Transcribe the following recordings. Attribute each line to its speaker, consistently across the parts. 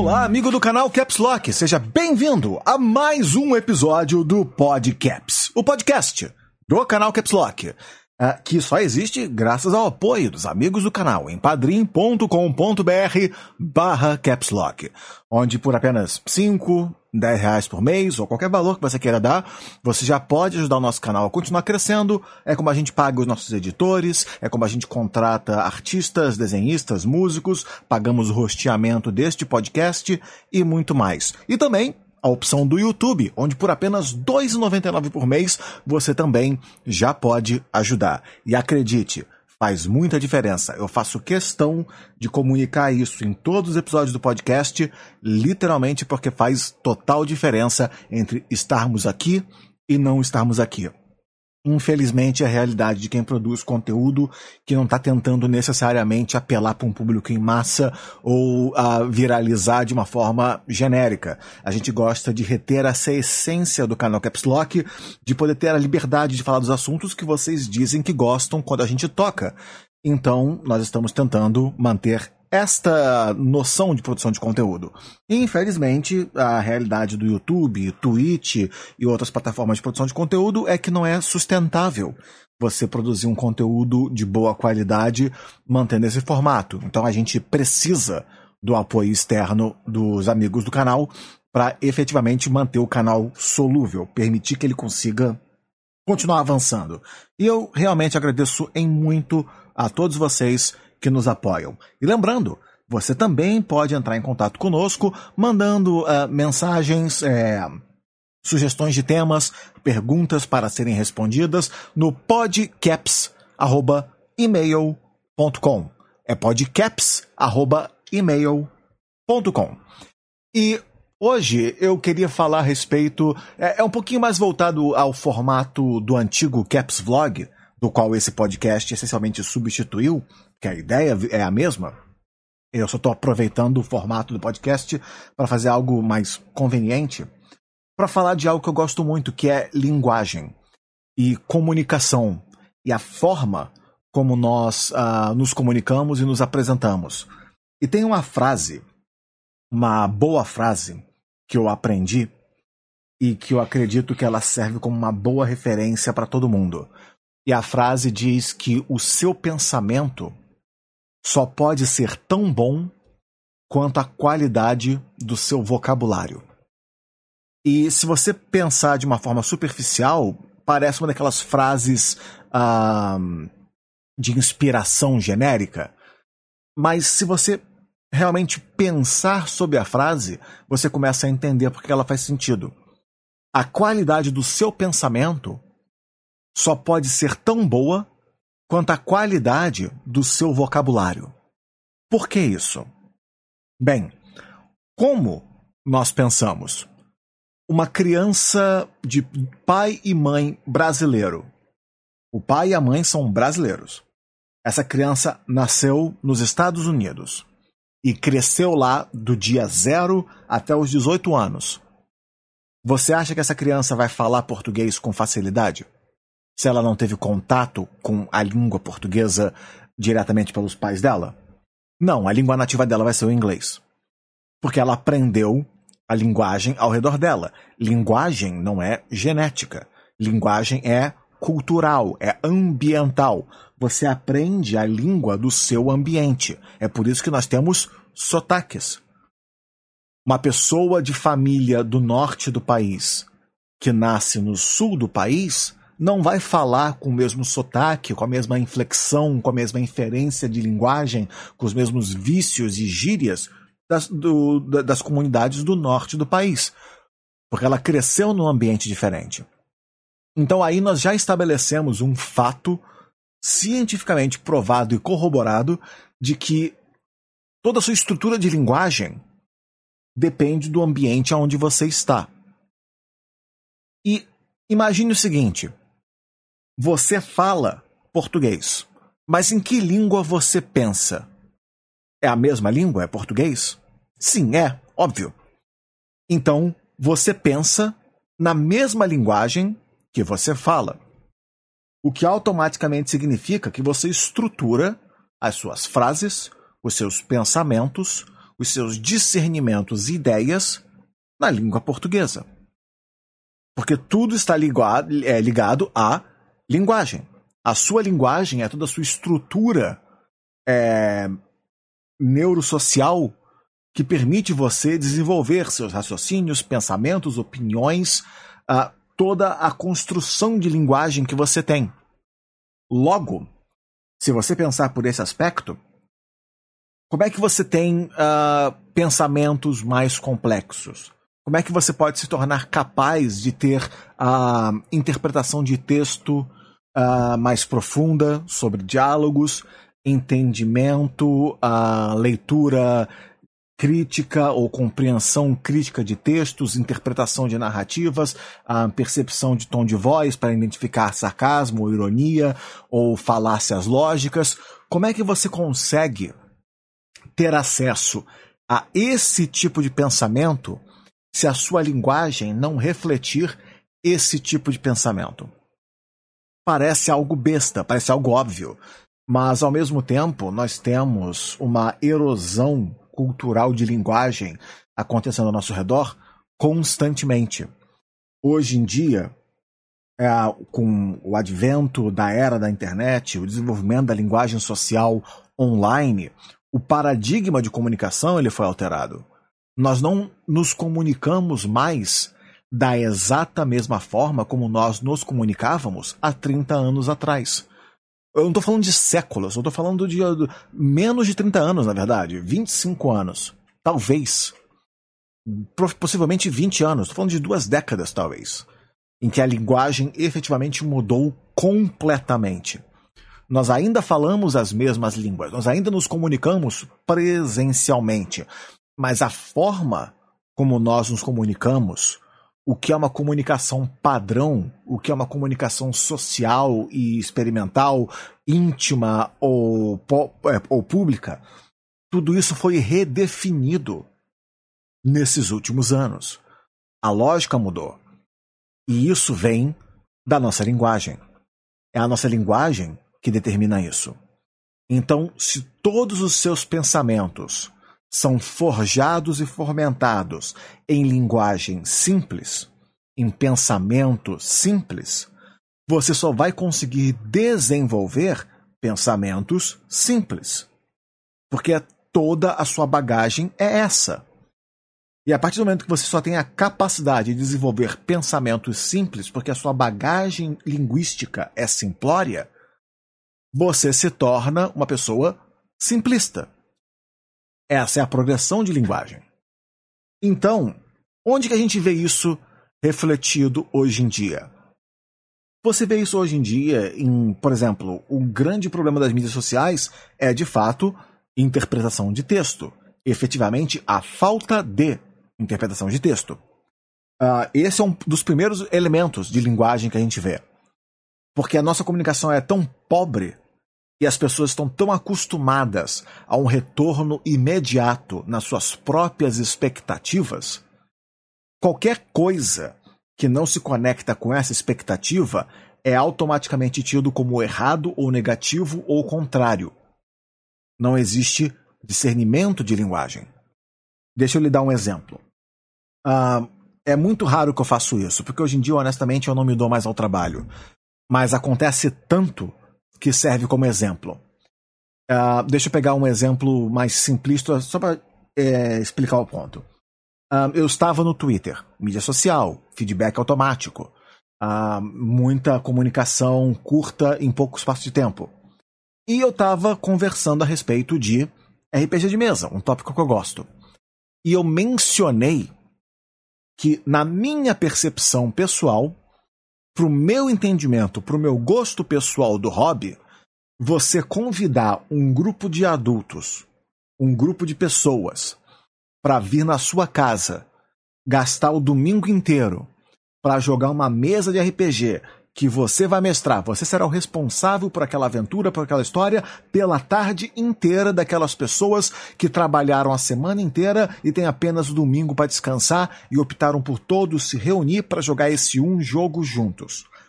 Speaker 1: Olá, amigo do canal Caps Lock, seja bem-vindo a mais um episódio do Podcaps, o podcast do canal Caps Lock, que só existe graças ao apoio dos amigos do canal em padrim.com.br/capslock, onde por apenas 5, 10 reais por mês, ou qualquer valor que você queira dar, você já pode ajudar o nosso canal a continuar crescendo. É como a gente paga os nossos editores, é como a gente contrata artistas, desenhistas, músicos, pagamos o rosteamento deste podcast e muito mais. E também a opção do YouTube, onde por apenas R$ 2,99 por mês você também já pode ajudar. E acredite, faz muita diferença. Eu faço questão de comunicar isso em todos os episódios do podcast, literalmente porque faz total diferença entre estarmos aqui e não estarmos aqui. Infelizmente, é a realidade de quem produz conteúdo que não está tentando necessariamente apelar para um público em massa ou viralizar de uma forma genérica. A gente gosta de reter essa essência do canal Caps Lock, de poder ter a liberdade de falar dos assuntos que vocês dizem que gostam quando a gente toca. Então, nós estamos tentando manter esta noção de produção de conteúdo. E, infelizmente, a realidade do YouTube, Twitch e outras plataformas de produção de conteúdo é que não é sustentável você produzir um conteúdo de boa qualidade mantendo esse formato. Então a gente precisa do apoio externo dos amigos do canal para efetivamente manter o canal solúvel, permitir que ele consiga continuar avançando. E eu realmente agradeço em muito a todos vocês que nos apoiam. E lembrando, você também pode entrar em contato conosco, mandando mensagens, sugestões de temas, perguntas para serem respondidas no podcaps@email.com. É podcaps@email.com. E hoje eu queria falar a respeito, é um pouquinho mais voltado ao formato do antigo Caps Vlog, do qual esse podcast essencialmente substituiu, que a ideia é a mesma. Eu só estou aproveitando o formato do podcast para fazer algo mais conveniente, para falar de algo que eu gosto muito, que é linguagem e comunicação, e a forma como nós nos comunicamos e nos apresentamos. E tem uma frase, uma boa frase, que eu aprendi e que eu acredito que ela serve como uma boa referência para todo mundo. E a frase diz que o seu pensamento só pode ser tão bom quanto a qualidade do seu vocabulário. E se você pensar de uma forma superficial, parece uma daquelas frases de inspiração genérica. Mas se você realmente pensar sobre a frase, você começa a entender porque ela faz sentido. A qualidade do seu pensamento só pode ser tão boa quanto a qualidade do seu vocabulário. Por que isso? Bem, como nós pensamos? Uma criança de pai e mãe brasileiro. O pai e a mãe são brasileiros. Essa criança nasceu nos Estados Unidos e cresceu lá do dia 0 até os 18 anos. Você acha que essa criança vai falar português com facilidade? Se ela não teve contato com a língua portuguesa diretamente pelos pais dela? Não, a língua nativa dela vai ser o inglês. Porque ela aprendeu a linguagem ao redor dela. Linguagem não é genética. Linguagem é cultural, é ambiental. Você aprende a língua do seu ambiente. É por isso que nós temos sotaques. Uma pessoa de família do norte do país que nasce no sul do país não vai falar com o mesmo sotaque, com a mesma inflexão, com a mesma inferência de linguagem, com os mesmos vícios e gírias das comunidades do norte do país, porque ela cresceu num ambiente diferente. Então aí nós já estabelecemos um fato cientificamente provado e corroborado de que toda a sua estrutura de linguagem depende do ambiente onde você está. E imagine o seguinte: você fala português, mas em que língua você pensa? É a mesma língua? É português? Sim, é, óbvio. Então, você pensa na mesma linguagem que você fala. O que automaticamente significa que você estrutura as suas frases, os seus pensamentos, os seus discernimentos e ideias na língua portuguesa. Porque tudo está ligado à linguagem. A sua linguagem é toda a sua estrutura neurosocial que permite você desenvolver seus raciocínios, pensamentos, opiniões, toda a construção de linguagem que você tem. Logo, se você pensar por esse aspecto, como é que você tem pensamentos mais complexos? Como é que você pode se tornar capaz de ter a interpretação de texto mais profunda sobre diálogos, entendimento, leitura crítica ou compreensão crítica de textos, interpretação de narrativas, percepção de tom de voz para identificar sarcasmo ou ironia ou falácias lógicas? Como é que você consegue ter acesso a esse tipo de pensamento se a sua linguagem não refletir esse tipo de pensamento? Parece algo besta, parece algo óbvio, mas ao mesmo tempo nós temos uma erosão cultural de linguagem acontecendo ao nosso redor constantemente. Hoje em dia, com o advento da era da internet, o desenvolvimento da linguagem social online, o paradigma de comunicação ele foi alterado. Nós não nos comunicamos mais da exata mesma forma como nós nos comunicávamos há 30 anos atrás. Eu não estou falando de séculos, eu estou falando de menos de 30 anos, na verdade. 25 anos. Talvez. Possivelmente 20 anos. Estou falando de 2 décadas, talvez. Em que a linguagem efetivamente mudou completamente. Nós ainda falamos as mesmas línguas. Nós ainda nos comunicamos presencialmente. Mas a forma como nós nos comunicamos, o que é uma comunicação padrão, o que é uma comunicação social e experimental, íntima ou pública, tudo isso foi redefinido nesses últimos anos. A lógica mudou. E isso vem da nossa linguagem. É a nossa linguagem que determina isso. Então, se todos os seus pensamentos são forjados e fomentados em linguagem simples, em pensamento simples, você só vai conseguir desenvolver pensamentos simples. Porque toda a sua bagagem é essa. E a partir do momento que você só tem a capacidade de desenvolver pensamentos simples, porque a sua bagagem linguística é simplória, você se torna uma pessoa simplista. Essa é a progressão de linguagem. Então, onde que a gente vê isso refletido hoje em dia? Você vê isso hoje em dia em, por exemplo, o grande problema das mídias sociais é, de fato, interpretação de texto. Efetivamente, a falta de interpretação de texto. Esse é um dos primeiros elementos de linguagem que a gente vê. Porque a nossa comunicação é tão pobre e as pessoas estão tão acostumadas a um retorno imediato nas suas próprias expectativas, qualquer coisa que não se conecta com essa expectativa é automaticamente tido como errado ou negativo ou contrário. Não existe discernimento de linguagem. Deixa eu lhe dar um exemplo. É muito raro que eu faço isso, porque hoje em dia, honestamente, eu não me dou mais ao trabalho. Mas acontece tanto que serve como exemplo. Deixa eu pegar um exemplo mais simplista, só para explicar o ponto. Eu estava no Twitter, mídia social, feedback automático, muita comunicação curta em pouco espaço de tempo. E eu estava conversando a respeito de RPG de mesa, um tópico que eu gosto. E eu mencionei que, na minha percepção pessoal, pro meu entendimento, pro meu gosto pessoal do hobby, você convidar um grupo de adultos, um grupo de pessoas, para vir na sua casa, gastar o domingo inteiro para jogar uma mesa de RPG que você vai mestrar, você será o responsável por aquela aventura, por aquela história, pela tarde inteira daquelas pessoas que trabalharam a semana inteira e têm apenas o domingo para descansar e optaram por todos se reunir para jogar esse um jogo juntos.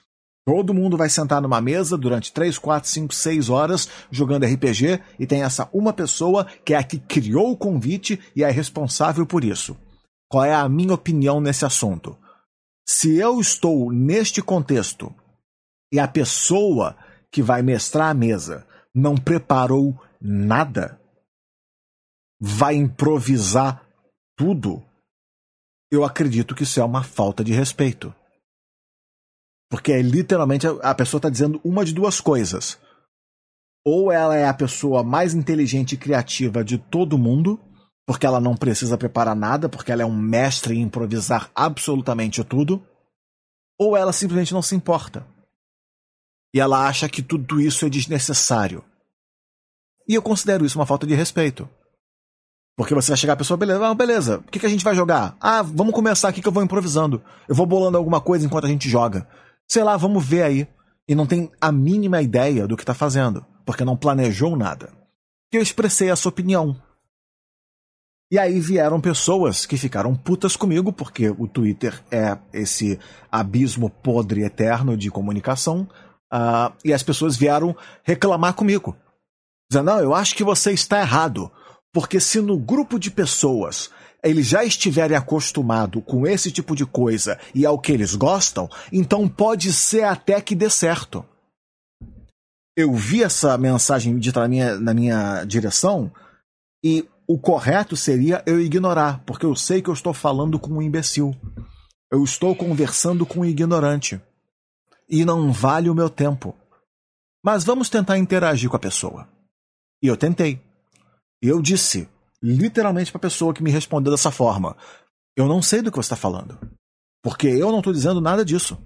Speaker 1: Todo mundo vai sentar numa mesa durante 3, 4, 5, 6 horas jogando RPG e tem essa uma pessoa que é a que criou o convite e é responsável por isso. Qual é a minha opinião nesse assunto? Se eu estou neste contexto e a pessoa que vai mestrar a mesa não preparou nada, vai improvisar tudo, eu acredito que isso é uma falta de respeito. Porque é literalmente a pessoa está dizendo uma de duas coisas. Ou ela é a pessoa mais inteligente e criativa de todo mundo, porque ela não precisa preparar nada, porque ela é um mestre em improvisar absolutamente tudo, ou ela simplesmente não se importa. E ela acha que tudo isso é desnecessário. E eu considero isso uma falta de respeito. Porque você vai chegar a pessoa, beleza, o que a gente vai jogar? Vamos começar aqui que eu vou improvisando. Eu vou bolando alguma coisa enquanto a gente joga. Sei lá, vamos ver aí. E não tem a mínima ideia do que tá fazendo, porque não planejou nada. E eu expressei essa opinião. E aí vieram pessoas que ficaram putas comigo, porque o Twitter é esse abismo podre eterno de comunicação, e as pessoas vieram reclamar comigo. Dizendo, não, eu acho que você está errado, porque se no grupo de pessoas eles já estiverem acostumados com esse tipo de coisa e é o que eles gostam, então pode ser até que dê certo. Eu vi essa mensagem dita na minha direção e o correto seria eu ignorar, porque eu sei que eu estou falando com um imbecil. Eu estou conversando com um ignorante. E não vale o meu tempo. Mas vamos tentar interagir com a pessoa. E eu tentei. E eu disse literalmente para a pessoa que me respondeu dessa forma: eu não sei do que você está falando, porque eu não estou dizendo nada disso.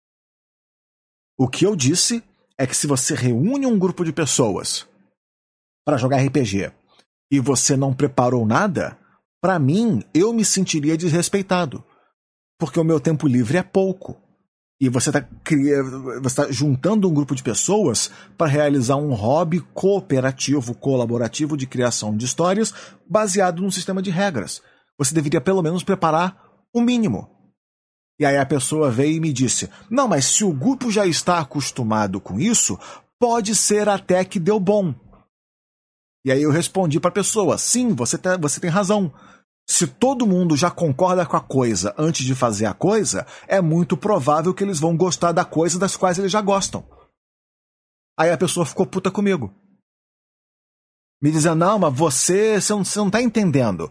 Speaker 1: O que eu disse é que se você reúne um grupo de pessoas para jogar RPG e você não preparou nada, para mim, eu me sentiria desrespeitado, porque o meu tempo livre é pouco. E você está juntando um grupo de pessoas para realizar um hobby cooperativo, colaborativo de criação de histórias baseado num sistema de regras. Você deveria pelo menos preparar o mínimo. E aí a pessoa veio e me disse, não, mas se o grupo já está acostumado com isso, pode ser até que deu bom. E aí eu respondi para a pessoa, sim, você tem razão. Se todo mundo já concorda com a coisa antes de fazer a coisa, é muito provável que eles vão gostar da coisa das quais eles já gostam. Aí a pessoa ficou puta comigo. Me dizendo, não, mas você não tá entendendo.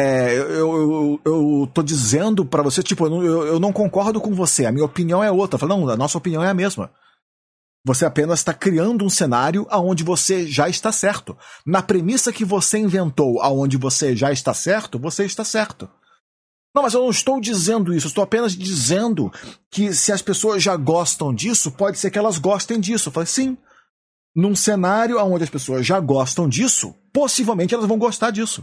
Speaker 1: Eu tô dizendo pra você, tipo, eu não concordo com você, a minha opinião é outra. Eu falei, não, a nossa opinião é a mesma. Você apenas está criando um cenário onde você já está certo. Na premissa que você inventou onde você já está certo, você está certo. Não, mas eu não estou dizendo isso. Eu estou apenas dizendo que se as pessoas já gostam disso, pode ser que elas gostem disso. Eu falei, sim. Num cenário onde as pessoas já gostam disso, possivelmente elas vão gostar disso.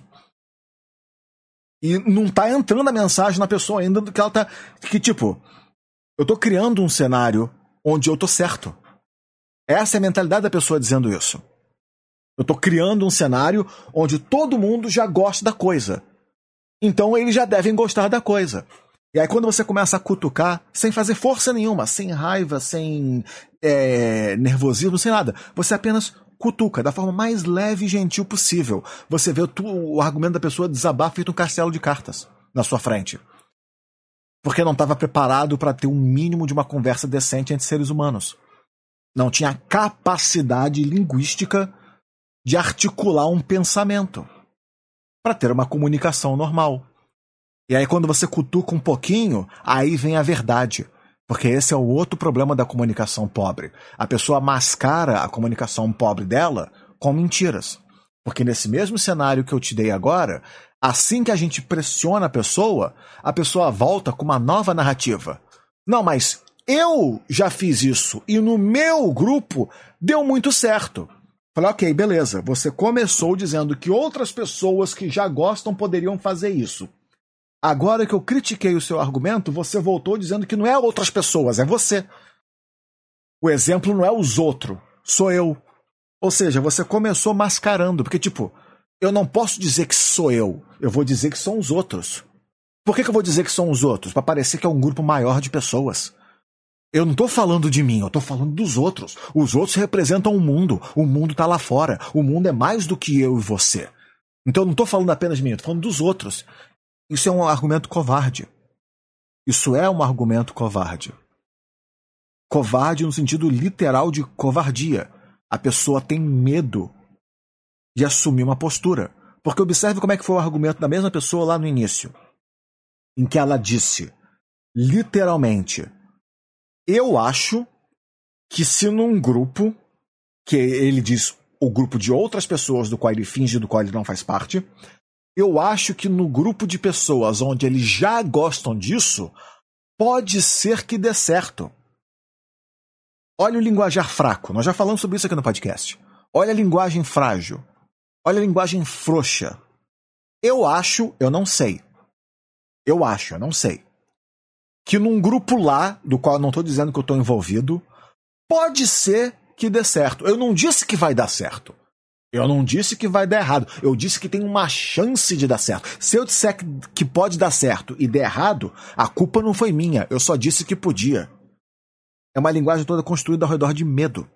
Speaker 1: E não está entrando a mensagem na pessoa ainda do que ela tá... Que tipo, eu estou criando um cenário onde eu estou certo. Essa é a mentalidade da pessoa dizendo isso. Eu estou criando um cenário onde todo mundo já gosta da coisa. Então eles já devem gostar da coisa. E aí quando você começa a cutucar, sem fazer força nenhuma, sem raiva, sem nervosismo, sem nada, você apenas cutuca da forma mais leve e gentil possível. Você vê o argumento da pessoa desabar feito um castelo de cartas na sua frente. Porque não estava preparado para ter um mínimo de uma conversa decente entre seres humanos. Não tinha capacidade linguística de articular um pensamento para ter uma comunicação normal. E aí quando você cutuca um pouquinho, aí vem a verdade. Porque esse é o outro problema da comunicação pobre. A pessoa mascara a comunicação pobre dela com mentiras. Porque nesse mesmo cenário que eu te dei agora, assim que a gente pressiona a pessoa volta com uma nova narrativa. Não, mas eu já fiz isso e no meu grupo deu muito certo. Falei, ok, beleza. Você começou dizendo que outras pessoas que já gostam poderiam fazer isso. Agora que eu critiquei o seu argumento, você voltou dizendo que não é outras pessoas, é você. O exemplo não é os outros, sou eu. Ou seja, você começou mascarando, porque tipo, eu não posso dizer que sou eu vou dizer que são os outros. Por que eu vou dizer que são os outros? Para parecer que é um grupo maior de pessoas. Eu não estou falando de mim, eu estou falando dos outros. Os outros representam o mundo está lá fora. O mundo é mais do que eu e você. Então eu não estou falando apenas de mim, eu estou falando dos outros. Isso é um argumento covarde. Isso é um argumento covarde. Covarde no sentido literal de covardia. A pessoa tem medo de assumir uma postura. Porque observe como é que foi o argumento da mesma pessoa lá no início. Em que ela disse, literalmente, eu acho que se num grupo, que ele diz o grupo de outras pessoas do qual ele finge, do qual ele não faz parte, eu acho que no grupo de pessoas onde eles já gostam disso, pode ser que dê certo. Olha o linguajar fraco, nós já falamos sobre isso aqui no podcast. Olha a linguagem frágil. Olha a linguagem frouxa. Eu acho, eu não sei. Eu acho, eu não sei. Que num grupo lá, do qual eu não estou dizendo que eu estou envolvido, pode ser que dê certo. Eu não disse que vai dar certo. Eu não disse que vai dar errado. Eu disse que tem uma chance de dar certo. Se eu disser que pode dar certo e der errado, a culpa não foi minha. Eu só disse que podia. É uma linguagem toda construída ao redor de medo.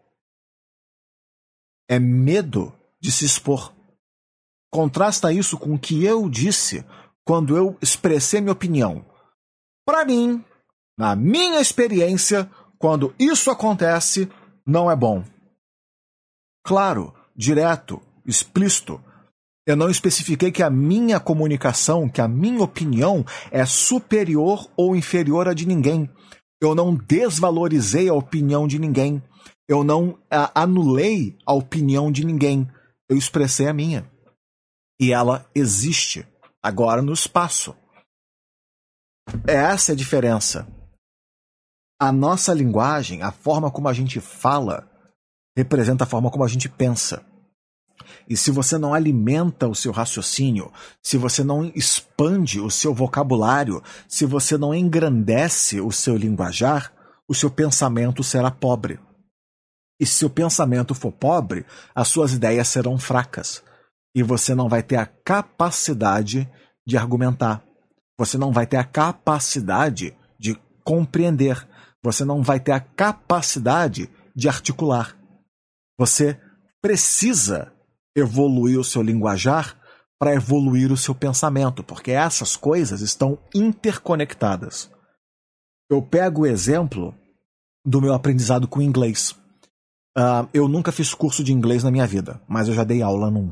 Speaker 1: É medo de se expor. Contrasta isso com o que eu disse quando eu expressei minha opinião. Para mim, na minha experiência, quando isso acontece, não é bom. Claro, direto, explícito. Eu não especifiquei que a minha comunicação, que a minha opinião é superior ou inferior à de ninguém. Eu não desvalorizei a opinião de ninguém. Eu não anulei a opinião de ninguém. Eu expressei a minha. E ela existe, agora no espaço. Essa é a diferença. A nossa linguagem, a forma como a gente fala, representa a forma como a gente pensa. E se você não alimenta o seu raciocínio, se você não expande o seu vocabulário, se você não engrandece o seu linguajar, o seu pensamento será pobre. E se o pensamento for pobre, as suas ideias serão fracas. E você não vai ter a capacidade de argumentar. Você não vai ter a capacidade de compreender. Você não vai ter a capacidade de articular. Você precisa evoluir o seu linguajar para evoluir o seu pensamento, porque essas coisas estão interconectadas. Eu pego o exemplo do meu aprendizado com inglês. Eu nunca fiz curso de inglês na minha vida, mas eu já dei aula num.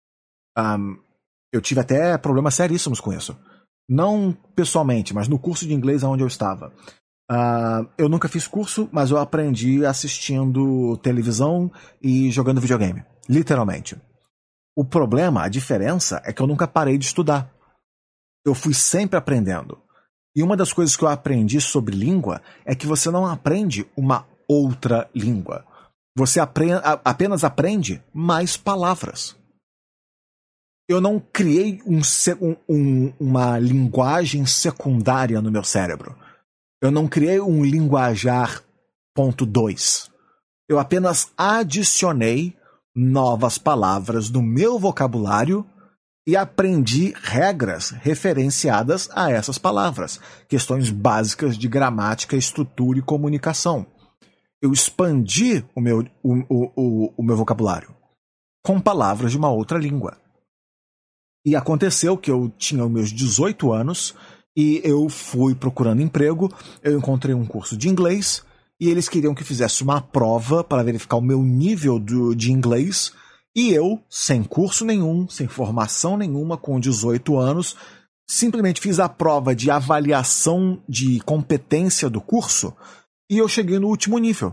Speaker 1: Eu tive até problemas seríssimos com isso. Não pessoalmente, mas no curso de inglês onde eu estava. Eu nunca fiz curso, mas eu aprendi assistindo televisão e jogando videogame. Literalmente. O problema, a diferença, é que eu nunca parei de estudar. Eu fui sempre aprendendo. E uma das coisas que eu aprendi sobre língua é que você não aprende uma outra língua. Você apenas aprende mais palavras. Eu não criei uma linguagem secundária no meu cérebro. Eu não criei um linguajar ponto 2. Eu apenas adicionei novas palavras no meu vocabulário e aprendi regras referenciadas a essas palavras. Questões básicas de gramática, estrutura e comunicação. Eu expandi o meu vocabulário com palavras de uma outra língua. E aconteceu que eu tinha os meus 18 anos e eu fui procurando emprego, eu encontrei um curso de inglês e eles queriam que fizesse uma prova para verificar o meu nível de inglês e eu, sem curso nenhum, sem formação nenhuma, com 18 anos, simplesmente fiz a prova de avaliação de competência do curso e eu cheguei no último nível.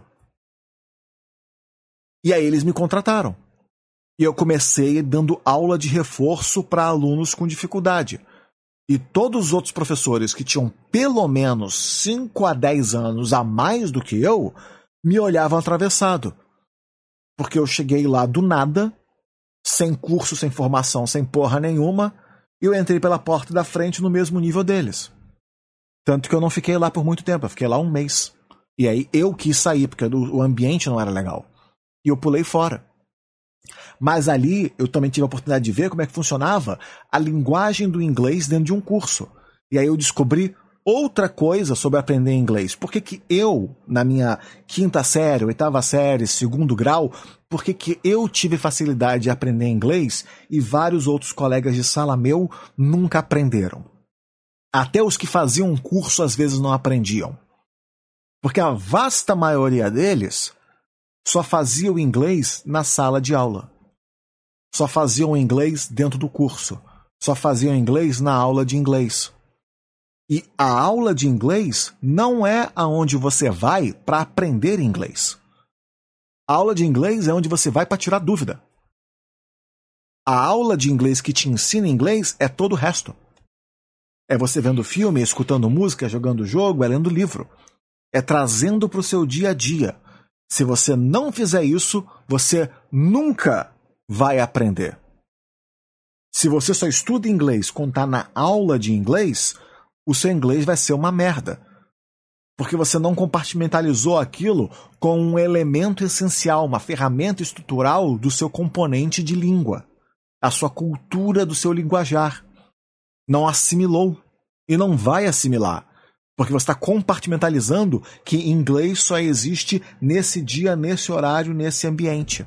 Speaker 1: E aí eles me contrataram. E eu comecei dando aula de reforço para alunos com dificuldade. E todos os outros professores que tinham pelo menos 5 a 10 anos a mais do que eu, me olhavam atravessado. Porque eu cheguei lá do nada, sem curso, sem formação, sem porra nenhuma, e eu entrei pela porta da frente no mesmo nível deles. Tanto que eu não fiquei lá por muito tempo, eu fiquei lá um mês. E aí eu quis sair, porque o ambiente não era legal. E eu pulei fora. Mas ali eu também tive a oportunidade de ver como é que funcionava a linguagem do inglês dentro de um curso. E aí eu descobri outra coisa sobre aprender inglês. Por que que eu, na minha 5ª série, 8ª série, 2º grau, por que eu tive facilidade de aprender inglês e vários outros colegas de sala meu nunca aprenderam? Até os que faziam um curso às vezes não aprendiam. Porque a vasta maioria deles só fazia o inglês na sala de aula. Só faziam o inglês dentro do curso. Só faziam inglês na aula de inglês. E a aula de inglês não é aonde você vai para aprender inglês. A aula de inglês é onde você vai para tirar dúvida. A aula de inglês que te ensina inglês é todo o resto. É você vendo filme, escutando música, jogando jogo, é lendo livro. É trazendo para o seu dia a dia. Se você não fizer isso, você nunca vai aprender. Se você só estuda inglês quando está na aula de inglês, o seu inglês vai ser uma merda. Porque você não compartimentalizou aquilo com um elemento essencial, uma ferramenta estrutural do seu componente de língua. A sua cultura do seu linguajar. Não assimilou. E não vai assimilar. Porque você está compartimentalizando que inglês só existe nesse dia, nesse horário, nesse ambiente.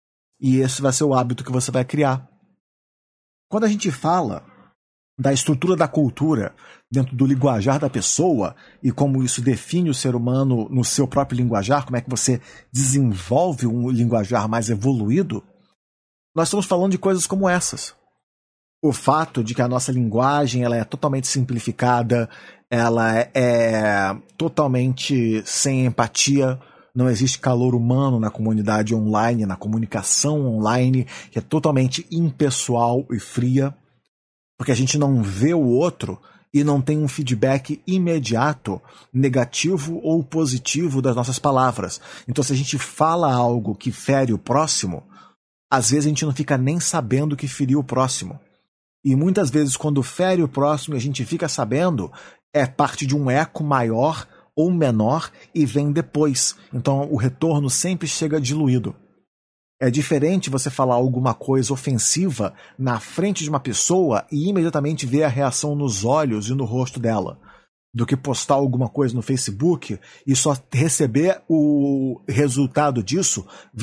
Speaker 1: E esse vai ser o hábito que você vai criar. Quando a gente fala da estrutura da cultura dentro do linguajar da pessoa e como isso define o ser humano no seu próprio linguajar, como é que você desenvolve um linguajar mais evoluído, nós estamos falando de coisas como essas. O fato de que a nossa linguagem ela é totalmente simplificada, ela é totalmente sem empatia, não existe calor humano na comunidade online, na comunicação online, que é totalmente impessoal e fria, porque a gente não vê o outro e não tem um feedback imediato, negativo ou positivo das nossas palavras. Então, se a gente fala algo que fere o próximo, às vezes a gente não fica nem sabendo que feriu o próximo. E muitas vezes, quando fere o próximo e a gente fica sabendo, é parte de um eco maior ou menor e vem depois. Então, o retorno sempre chega diluído. É diferente você falar alguma coisa ofensiva na frente de uma pessoa e imediatamente ver a reação nos olhos e no rosto dela, do que postar alguma coisa no Facebook e só receber o resultado disso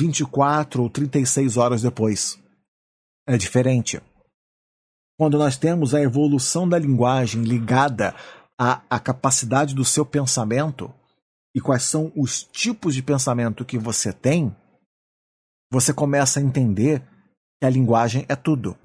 Speaker 1: 24 ou 36 horas depois. É diferente. Quando nós temos a evolução da linguagem ligada à capacidade do seu pensamento e quais são os tipos de pensamento que você tem, você começa a entender que a linguagem é tudo.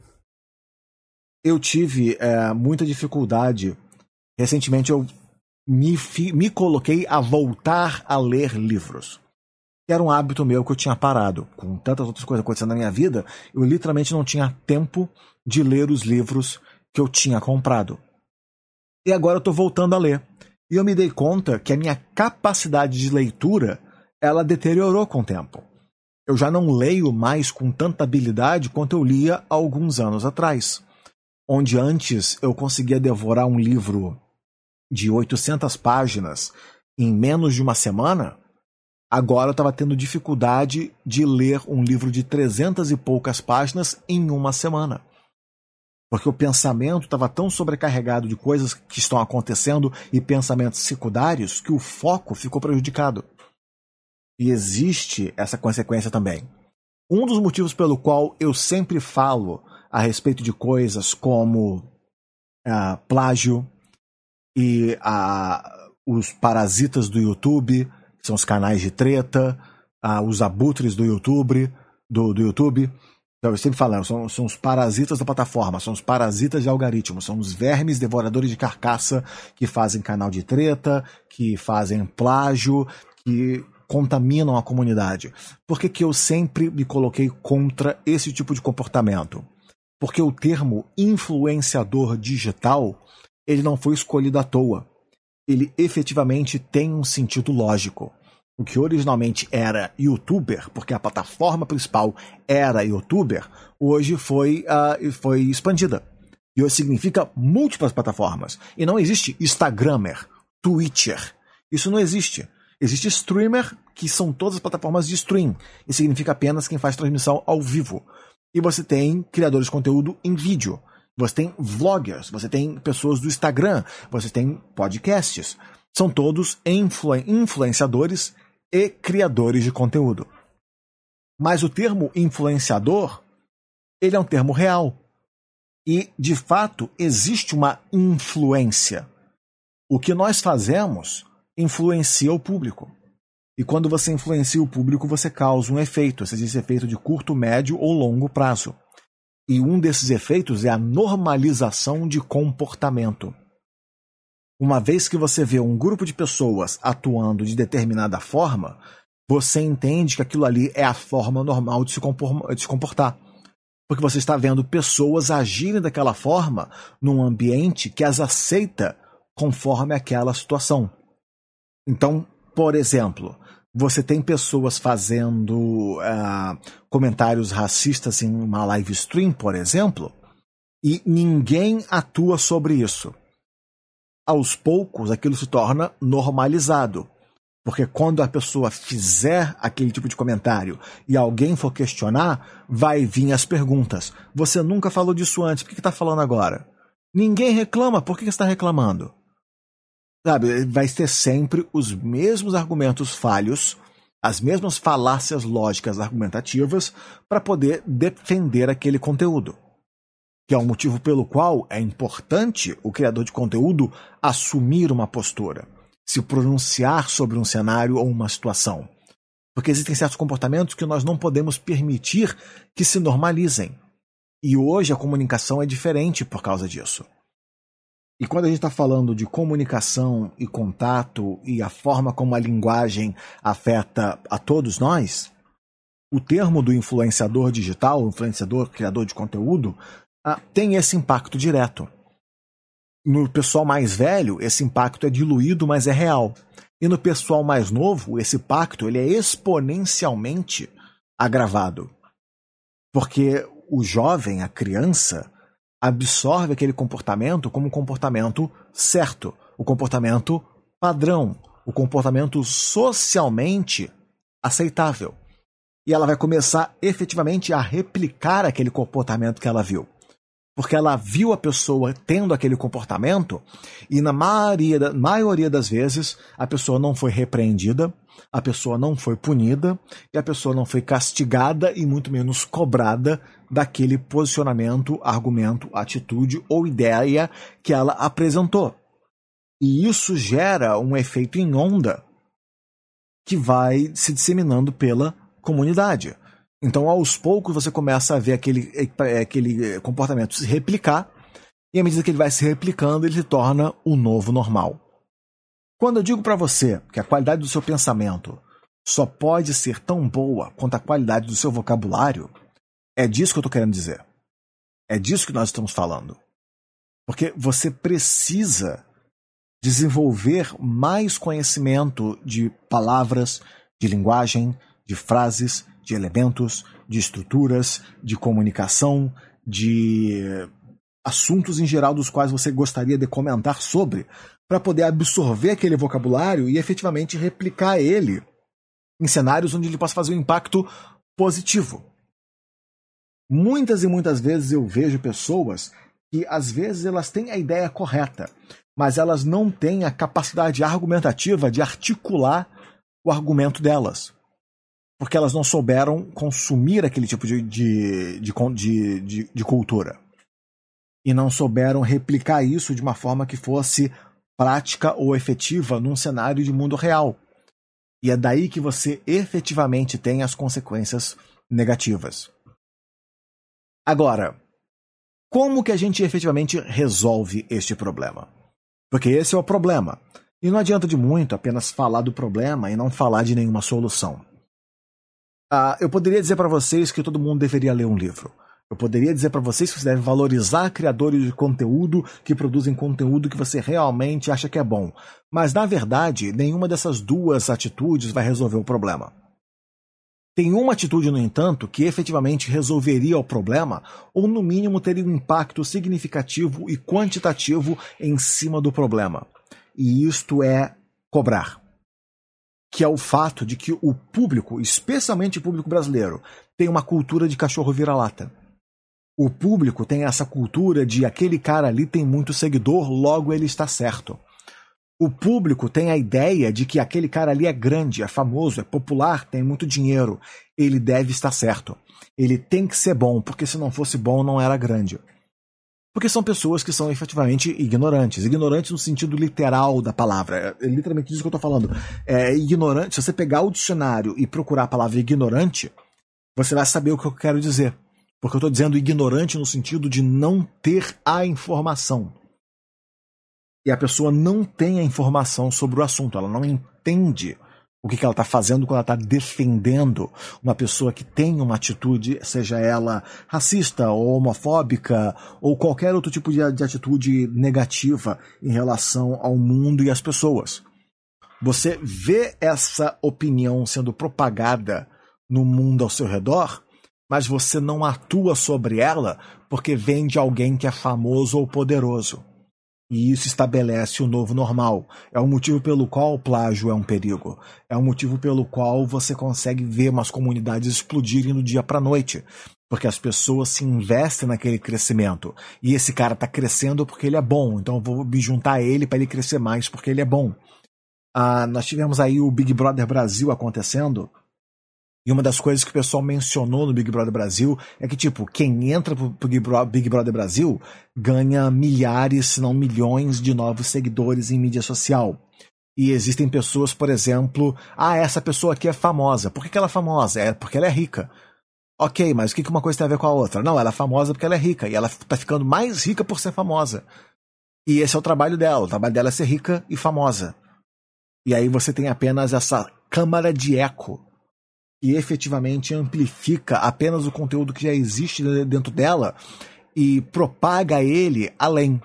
Speaker 1: Eu tive muita dificuldade. Recentemente eu me coloquei a voltar a ler livros. Era um hábito meu que eu tinha parado. Com tantas outras coisas acontecendo na minha vida, eu literalmente não tinha tempo de ler os livros que eu tinha comprado. E agora eu estou voltando a ler. E eu me dei conta que a minha capacidade de leitura, ela deteriorou com o tempo. Eu já não leio mais com tanta habilidade quanto eu lia há alguns anos atrás. Onde antes eu conseguia devorar um livro de 800 páginas em menos de uma semana, agora eu estava tendo dificuldade de ler um livro de 300 e poucas páginas em uma semana. Porque o pensamento estava tão sobrecarregado de coisas que estão acontecendo e pensamentos secundários que o foco ficou prejudicado. E existe essa consequência também. Um dos motivos pelo qual eu sempre falo a respeito de coisas como plágio e os parasitas do YouTube, que são os canais de treta, os abutres do YouTube, então, eu sempre falo, são os parasitas da plataforma, são os parasitas de algoritmos, são os vermes devoradores de carcaça que fazem canal de treta, que fazem plágio, que contaminam a comunidade. Por que eu sempre me coloquei contra esse tipo de comportamento? Porque o termo influenciador digital, ele não foi escolhido à toa. Ele efetivamente tem um sentido lógico. O que originalmente era youtuber, porque a plataforma principal era youtuber, hoje foi expandida. E hoje significa múltiplas plataformas. E não existe Instagrammer, Twitcher. Isso não existe. Existe streamer, que são todas as plataformas de stream. E significa apenas quem faz transmissão ao vivo. E você tem criadores de conteúdo em vídeo. você tem vloggers, você tem pessoas do Instagram, você tem podcasts. São todos influenciadores e criadores de conteúdo. Mas o termo influenciador, ele é um termo real. E, de fato, existe uma influência. O que nós fazemos influencia o público. E quando você influencia o público, você causa um efeito. Esse efeito de curto, médio ou longo prazo. E um desses efeitos é a normalização de comportamento. Uma vez que você vê um grupo de pessoas atuando de determinada forma, você entende que aquilo ali é a forma normal de se comportar. Porque você está vendo pessoas agirem daquela forma num ambiente que as aceita conforme aquela situação. Então, por exemplo, você tem pessoas fazendo comentários racistas em uma live stream, por exemplo, e ninguém atua sobre isso. Aos poucos, aquilo se torna normalizado. Porque quando a pessoa fizer aquele tipo de comentário e alguém for questionar, vai vir as perguntas. Você nunca falou disso antes, por que está falando agora? Ninguém reclama, por que está reclamando? Sabe, vai ter sempre os mesmos argumentos falhos, as mesmas falácias lógicas argumentativas para poder defender aquele conteúdo. Que é o motivo pelo qual é importante o criador de conteúdo assumir uma postura, se pronunciar sobre um cenário ou uma situação. Porque existem certos comportamentos que nós não podemos permitir que se normalizem. E hoje a comunicação é diferente por causa disso. E quando a gente está falando de comunicação e contato e a forma como a linguagem afeta a todos nós, o termo do influenciador digital, influenciador, criador de conteúdo, tem esse impacto direto. No pessoal mais velho, esse impacto é diluído, mas é real. E no pessoal mais novo, esse impacto ele é exponencialmente agravado. Porque o jovem, a criança, absorve aquele comportamento como um comportamento certo, o comportamento padrão, o comportamento socialmente aceitável. E ela vai começar efetivamente a replicar aquele comportamento que ela viu. Porque ela viu a pessoa tendo aquele comportamento e na maioria das vezes a pessoa não foi repreendida, a pessoa não foi punida e a pessoa não foi castigada e muito menos cobrada daquele posicionamento, argumento, atitude ou ideia que ela apresentou. E isso gera um efeito em onda que vai se disseminando pela comunidade. Então, aos poucos, você começa a ver aquele comportamento se replicar, e à medida que ele vai se replicando, ele se torna o novo normal. Quando eu digo para você que a qualidade do seu pensamento só pode ser tão boa quanto a qualidade do seu vocabulário, é disso que eu estou querendo dizer. É disso que nós estamos falando. Porque você precisa desenvolver mais conhecimento de palavras, de linguagem, de frases, de elementos, de estruturas, de comunicação, de assuntos em geral dos quais você gostaria de comentar sobre, para poder absorver aquele vocabulário e efetivamente replicar ele em cenários onde ele possa fazer um impacto positivo. Muitas e muitas vezes eu vejo pessoas que às vezes elas têm a ideia correta, mas elas não têm a capacidade argumentativa de articular o argumento delas. Porque elas não souberam consumir aquele tipo de cultura. E não souberam replicar isso de uma forma que fosse prática ou efetiva num cenário de mundo real. E é daí que você efetivamente tem as consequências negativas. Agora, como que a gente efetivamente resolve este problema? Porque esse é o problema. E não adianta de muito apenas falar do problema e não falar de nenhuma solução. Eu poderia dizer para vocês que todo mundo deveria ler um livro. Eu poderia dizer para vocês que você deve valorizar criadores de conteúdo que produzem conteúdo que você realmente acha que é bom. Mas, na verdade, nenhuma dessas duas atitudes vai resolver o problema. Tem uma atitude, no entanto, que efetivamente resolveria o problema, ou no mínimo teria um impacto significativo e quantitativo em cima do problema. E isto é cobrar. Que é o fato de que o público, especialmente o público brasileiro, tem uma cultura de cachorro vira-lata. O público tem essa cultura de aquele cara ali tem muito seguidor, logo ele está certo. O público tem a ideia de que aquele cara ali é grande, é famoso, é popular, tem muito dinheiro. Ele deve estar certo. Ele tem que ser bom, porque se não fosse bom, não era grande. Porque são pessoas que são efetivamente ignorantes. Ignorantes no sentido literal da palavra. É literalmente isso que eu estou falando. É ignorante. Se você pegar o dicionário e procurar a palavra ignorante, você vai saber o que eu quero dizer. Porque eu estou dizendo ignorante no sentido de não ter a informação. E a pessoa não tem a informação sobre o assunto. Ela não entende o que ela está fazendo quando ela está defendendo uma pessoa que tem uma atitude, seja ela racista ou homofóbica ou qualquer outro tipo de atitude negativa em relação ao mundo e às pessoas. Você vê essa opinião sendo propagada no mundo ao seu redor, mas você não atua sobre ela porque vem de alguém que é famoso ou poderoso. E isso estabelece o novo normal. É o motivo pelo qual o plágio é um perigo. É o motivo pelo qual você consegue ver umas comunidades explodirem do dia para a noite. Porque as pessoas se investem naquele crescimento. E esse cara está crescendo porque ele é bom. Então eu vou me juntar a ele para ele crescer mais porque ele é bom. Nós tivemos aí o Big Brother Brasil acontecendo. E uma das coisas que o pessoal mencionou no Big Brother Brasil é que, tipo, quem entra pro Big Brother Brasil ganha milhares, se não milhões de novos seguidores em mídia social. E existem pessoas, por exemplo, essa pessoa aqui é famosa. Por que ela é famosa? É porque ela é rica. Ok, mas o que uma coisa tem a ver com a outra? Não, ela é famosa porque ela é rica. E ela tá ficando mais rica por ser famosa. E esse é o trabalho dela. O trabalho dela é ser rica e famosa. E aí você tem apenas essa câmara de eco que efetivamente amplifica apenas o conteúdo que já existe dentro dela e propaga ele além.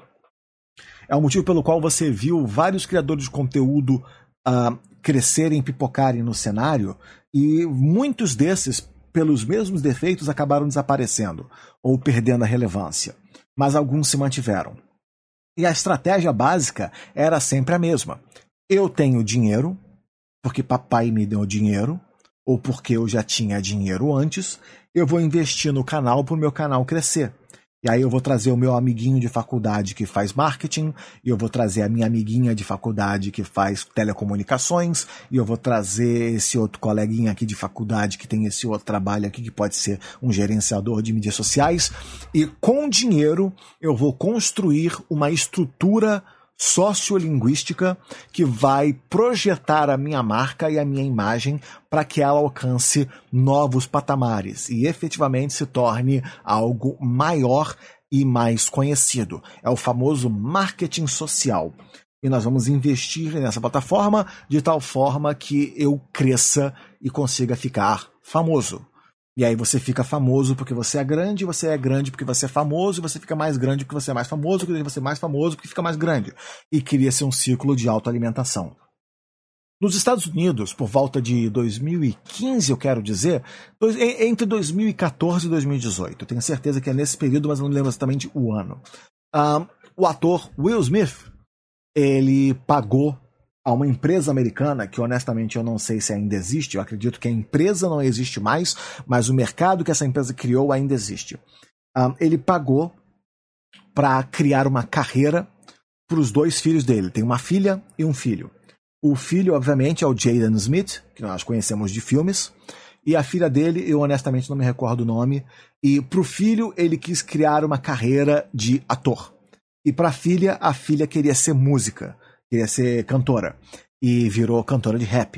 Speaker 1: É o motivo pelo qual você viu vários criadores de conteúdo crescerem, pipocarem no cenário, e muitos desses, pelos mesmos defeitos, acabaram desaparecendo ou perdendo a relevância. Mas alguns se mantiveram. E a estratégia básica era sempre a mesma. Eu tenho dinheiro, porque papai me deu dinheiro, ou porque eu já tinha dinheiro antes, eu vou investir no canal para o meu canal crescer. E aí eu vou trazer o meu amiguinho de faculdade que faz marketing, e eu vou trazer a minha amiguinha de faculdade que faz telecomunicações, e eu vou trazer esse outro coleguinha aqui de faculdade que tem esse outro trabalho aqui que pode ser um gerenciador de mídias sociais. E com dinheiro eu vou construir uma estrutura sociolinguística que vai projetar a minha marca e a minha imagem para que ela alcance novos patamares e efetivamente se torne algo maior e mais conhecido. É o famoso marketing social. E nós vamos investir nessa plataforma de tal forma que eu cresça e consiga ficar famoso. E aí você fica famoso porque você é grande porque você é famoso, e você fica mais grande porque você é mais famoso, e você é mais famoso porque fica mais grande. E cria-se um ciclo de autoalimentação. Nos Estados Unidos, por volta de 2015, eu quero dizer, entre 2014 e 2018. Eu tenho certeza que é nesse período, mas não me lembro exatamente o ano. O ator Will Smith, ele pagou a uma empresa americana, que honestamente eu não sei se ainda existe, eu acredito que a empresa não existe mais, mas o mercado que essa empresa criou ainda existe. Ele pagou para criar uma carreira para os dois filhos dele. Tem uma filha e um filho. O filho, obviamente, é o Jaden Smith, que nós conhecemos de filmes, e a filha dele, eu honestamente não me recordo o nome, e para o filho ele quis criar uma carreira de ator. E para a filha queria ser música. Queria ser cantora e virou cantora de rap.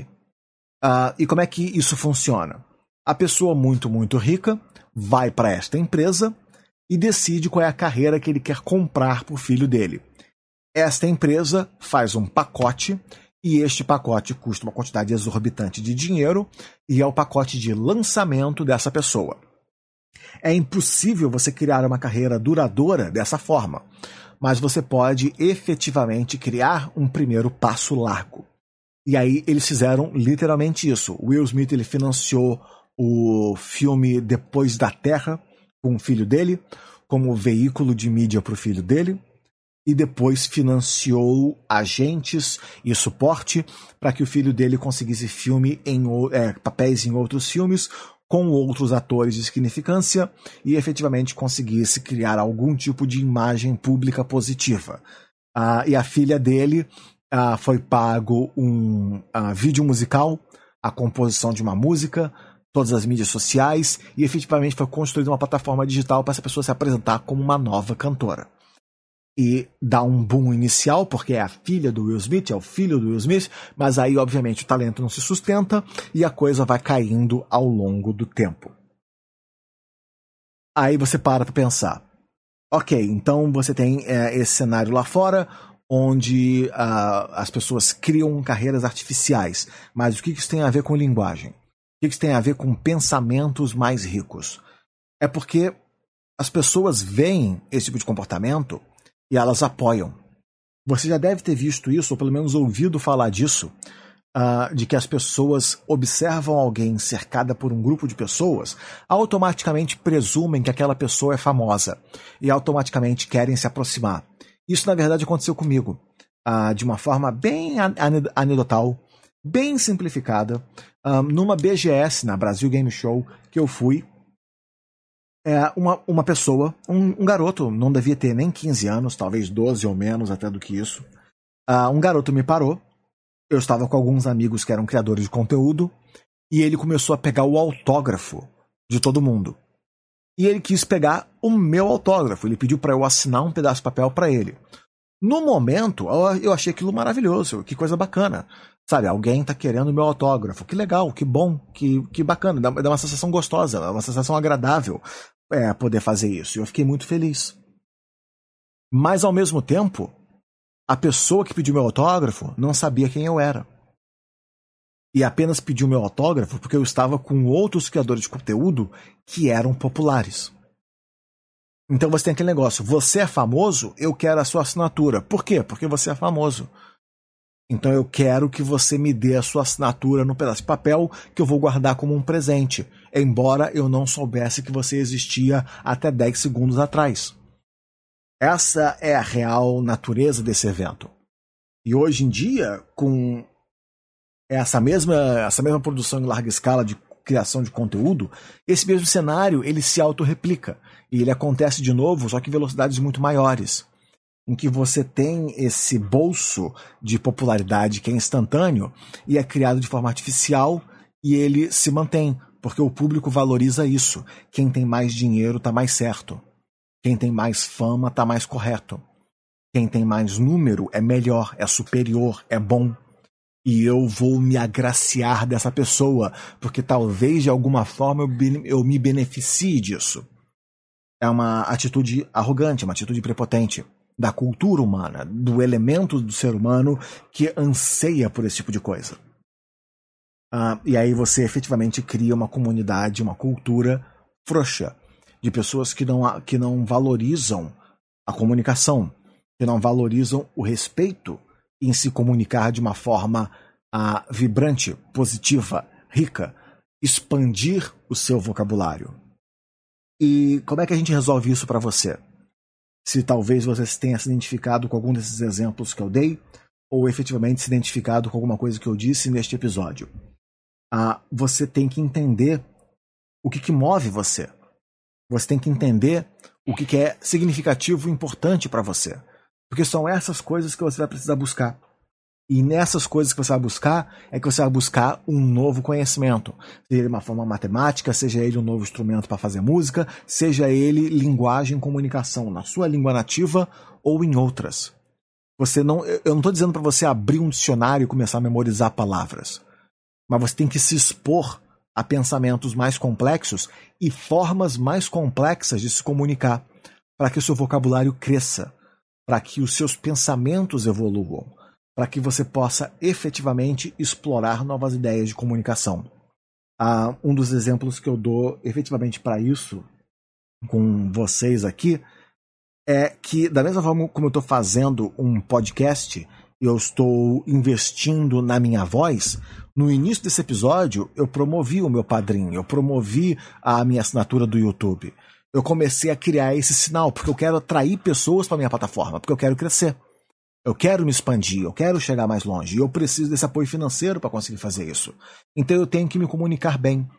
Speaker 1: E como é que isso funciona? A pessoa muito, muito rica vai para esta empresa e decide qual é a carreira que ele quer comprar para o filho dele. Esta empresa faz um pacote e este pacote custa uma quantidade exorbitante de dinheiro e é o pacote de lançamento dessa pessoa. É impossível você criar uma carreira duradoura dessa forma, mas você pode efetivamente criar um primeiro passo largo. E aí eles fizeram literalmente isso. Will Smith ele financiou o filme Depois da Terra com o filho dele, como veículo de mídia para o filho dele, e depois financiou agentes e suporte para que o filho dele conseguisse papéis em outros filmes, com outros atores de significância e efetivamente conseguisse criar algum tipo de imagem pública positiva. E a filha dele foi pago um vídeo musical, a composição de uma música, todas as mídias sociais, e efetivamente foi construída uma plataforma digital para essa pessoa se apresentar como uma nova cantora. E dá um boom inicial, porque é a filha do Will Smith, é o filho do Will Smith, mas aí, obviamente, o talento não se sustenta e a coisa vai caindo ao longo do tempo. Aí você para pensar. Ok, então você tem esse cenário lá fora, onde as pessoas criam carreiras artificiais. Mas o que isso tem a ver com linguagem? O que isso tem a ver com pensamentos mais ricos? É porque as pessoas veem esse tipo de comportamento e elas apoiam. Você já deve ter visto isso, ou pelo menos ouvido falar disso, de que as pessoas observam alguém cercada por um grupo de pessoas, automaticamente presumem que aquela pessoa é famosa e automaticamente querem se aproximar. Isso, na verdade, aconteceu comigo, de uma forma bem anedotal, bem simplificada, numa BGS, na Brasil Game Show, que eu fui. Uma pessoa, um garoto, não devia ter nem 15 anos, talvez 12 ou menos até do que isso. Um garoto me parou, eu estava com alguns amigos que eram criadores de conteúdo, e ele começou a pegar o autógrafo de todo mundo. E ele quis pegar o meu autógrafo, ele pediu para eu assinar um pedaço de papel para ele. No momento, eu achei aquilo maravilhoso, que coisa bacana. Sabe, alguém tá querendo o meu autógrafo, que legal, que bom, que bacana, dá uma sensação gostosa, dá uma sensação agradável poder fazer isso. E eu fiquei muito feliz. Mas, ao mesmo tempo, a pessoa que pediu meu autógrafo não sabia quem eu era. E apenas pediu meu autógrafo porque eu estava com outros criadores de conteúdo que eram populares. Então você tem aquele negócio, você é famoso, eu quero a sua assinatura. Por quê? Porque você é famoso. Então eu quero que você me dê a sua assinatura no pedaço de papel que eu vou guardar como um presente, embora eu não soubesse que você existia até 10 segundos atrás. Essa é a real natureza desse evento. E hoje em dia, com essa mesma produção em larga escala de criação de conteúdo, esse mesmo cenário ele se autorreplica. E ele acontece de novo, só que em velocidades muito maiores. Em que você tem esse bolso de popularidade que é instantâneo e é criado de forma artificial e ele se mantém, porque o público valoriza isso. Quem tem mais dinheiro está mais certo. Quem tem mais fama está mais correto. Quem tem mais número é melhor, é superior, é bom. E eu vou me agraciar dessa pessoa, porque talvez de alguma forma eu me beneficie disso. É uma atitude arrogante, uma atitude prepotente da cultura humana, do elemento do ser humano que anseia por esse tipo de coisa. E aí você efetivamente cria uma comunidade, uma cultura frouxa, de pessoas que não valorizam a comunicação, que não valorizam o respeito em se comunicar de uma forma vibrante, positiva, rica, expandir o seu vocabulário. E como é que a gente resolve isso para você? Se talvez você tenha se identificado com algum desses exemplos que eu dei, ou efetivamente se identificado com alguma coisa que eu disse neste episódio. Você tem que entender o que move você. Você tem que entender o que é significativo e importante para você. Porque são essas coisas que você vai precisar buscar. E nessas coisas que você vai buscar, é que você vai buscar um novo conhecimento. Seja ele uma forma matemática, seja ele um novo instrumento para fazer música, seja ele linguagem e comunicação, na sua língua nativa ou em outras. Eu não estou dizendo para você abrir um dicionário e começar a memorizar palavras. Mas você tem que se expor a pensamentos mais complexos e formas mais complexas de se comunicar, para que o seu vocabulário cresça, para que os seus pensamentos evoluam, para que você possa efetivamente explorar novas ideias de comunicação. Um dos exemplos que eu dou efetivamente para isso, com vocês aqui, é que, da mesma forma como eu estou fazendo um podcast, eu estou investindo na minha voz, no início desse episódio eu promovi o meu padrinho, eu promovi a minha assinatura do YouTube. Eu comecei a criar esse sinal, porque eu quero atrair pessoas para a minha plataforma, porque eu quero crescer. Eu quero me expandir, eu quero chegar mais longe. E eu preciso desse apoio financeiro para conseguir fazer isso. Então eu tenho que me comunicar bem.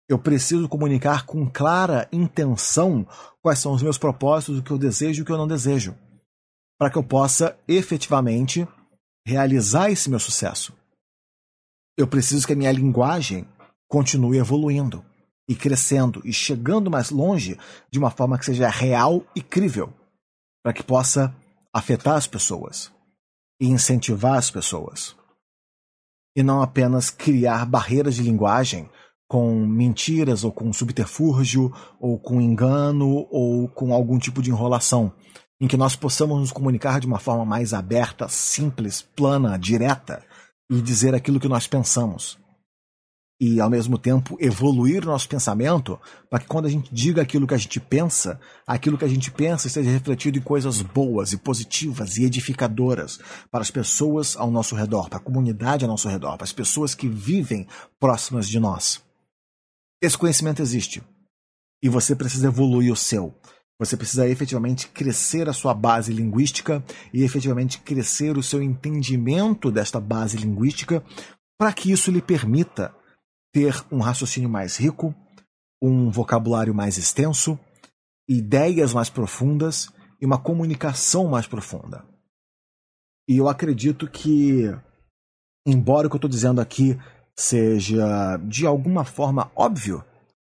Speaker 1: Eu preciso comunicar com clara intenção quais são os meus propósitos, o que eu desejo e o que eu não desejo, para que eu possa efetivamente realizar esse meu sucesso. Eu preciso que a minha linguagem continue evoluindo e crescendo e chegando mais longe de uma forma que seja real e crível, para que possa afetar as pessoas e incentivar as pessoas. E não apenas criar barreiras de linguagem com mentiras ou com subterfúgio ou com engano ou com algum tipo de enrolação, em que nós possamos nos comunicar de uma forma mais aberta, simples, plana, direta e dizer aquilo que nós pensamos. E, ao mesmo tempo, evoluir nosso pensamento para que quando a gente diga aquilo que a gente pensa esteja refletido em coisas boas e positivas e edificadoras para as pessoas ao nosso redor, para a comunidade ao nosso redor, para as pessoas que vivem próximas de nós. Esse conhecimento existe e você precisa evoluir o seu. Você precisa efetivamente crescer a sua base linguística e efetivamente crescer o seu entendimento desta base linguística para que isso lhe permita ter um raciocínio mais rico, um vocabulário mais extenso, ideias mais profundas e uma comunicação mais profunda. E eu acredito que, embora o que eu estou dizendo aqui seja de alguma forma óbvio,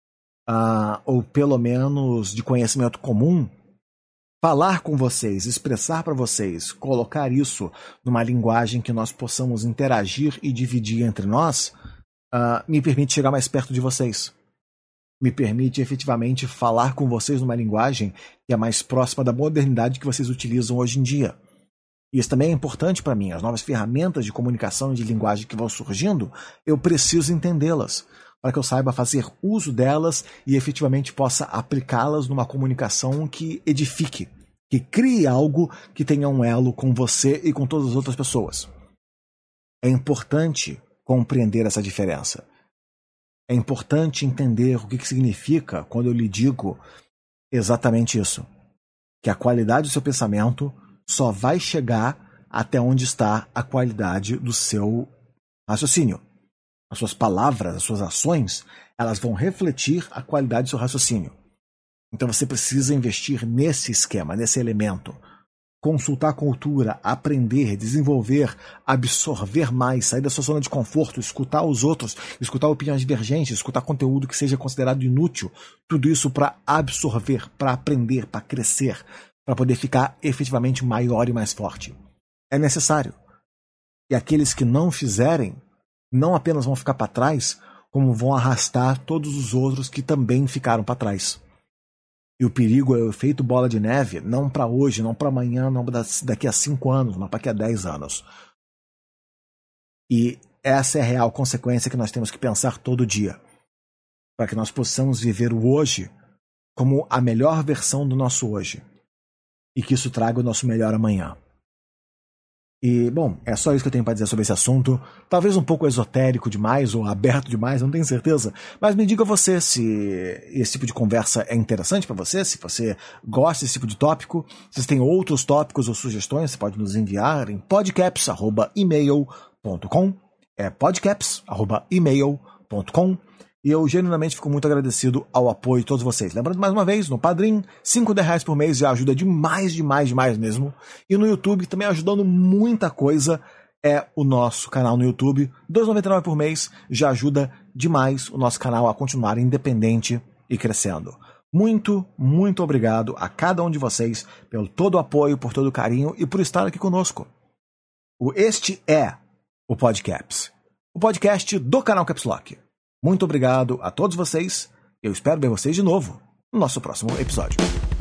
Speaker 1: ou pelo menos de conhecimento comum, falar com vocês, expressar para vocês, colocar isso numa linguagem que nós possamos interagir e dividir entre nós, me permite chegar mais perto de vocês. Me permite efetivamente falar com vocês numa linguagem que é mais próxima da modernidade que vocês utilizam hoje em dia. E isso também é importante para mim. As novas ferramentas de comunicação e de linguagem que vão surgindo, eu preciso entendê-las, para que eu saiba fazer uso delas e efetivamente possa aplicá-las numa comunicação que edifique, que crie algo que tenha um elo com você e com todas as outras pessoas. É importante compreender essa diferença. É importante entender o que significa quando eu lhe digo exatamente isso. Que a qualidade do seu pensamento só vai chegar até onde está a qualidade do seu raciocínio. As suas palavras, as suas ações, elas vão refletir a qualidade do seu raciocínio. Então você precisa investir nesse esquema, nesse elemento. Consultar a cultura, aprender, desenvolver, absorver mais, sair da sua zona de conforto, escutar os outros, escutar opiniões divergentes, escutar conteúdo que seja considerado inútil. Tudo isso para absorver, para aprender, para crescer, para poder ficar efetivamente maior e mais forte. É necessário. E aqueles que não fizerem, não apenas vão ficar para trás, como vão arrastar todos os outros que também ficaram para trás. E o perigo é o efeito bola de neve, não para hoje, não para amanhã, não daqui a 5 anos, mas para daqui a 10 anos. E essa é a real consequência que nós temos que pensar todo dia, para que nós possamos viver o hoje como a melhor versão do nosso hoje, e que isso traga o nosso melhor amanhã. E, bom, é só isso que eu tenho para dizer sobre esse assunto. Talvez um pouco esotérico demais ou aberto demais, não tenho certeza. Mas me diga você se esse tipo de conversa é interessante para você, se você gosta desse tipo de tópico. Se você tem outros tópicos ou sugestões, você pode nos enviar em podcaps@email.com. É podcaps@email.com. E eu genuinamente fico muito agradecido ao apoio de todos vocês. Lembrando mais uma vez, no Padrim, 5 reais por mês já ajuda demais mesmo. E no YouTube, também ajudando muita coisa, é o nosso canal no YouTube. R$ 2,99 por mês já ajuda demais o nosso canal a continuar independente e crescendo. Muito, muito obrigado a cada um de vocês pelo todo o apoio, por todo o carinho e por estar aqui conosco. Este é o Podcaps, o podcast do canal Caps Lock. Muito obrigado a todos vocês. Eu espero ver vocês de novo no nosso próximo episódio.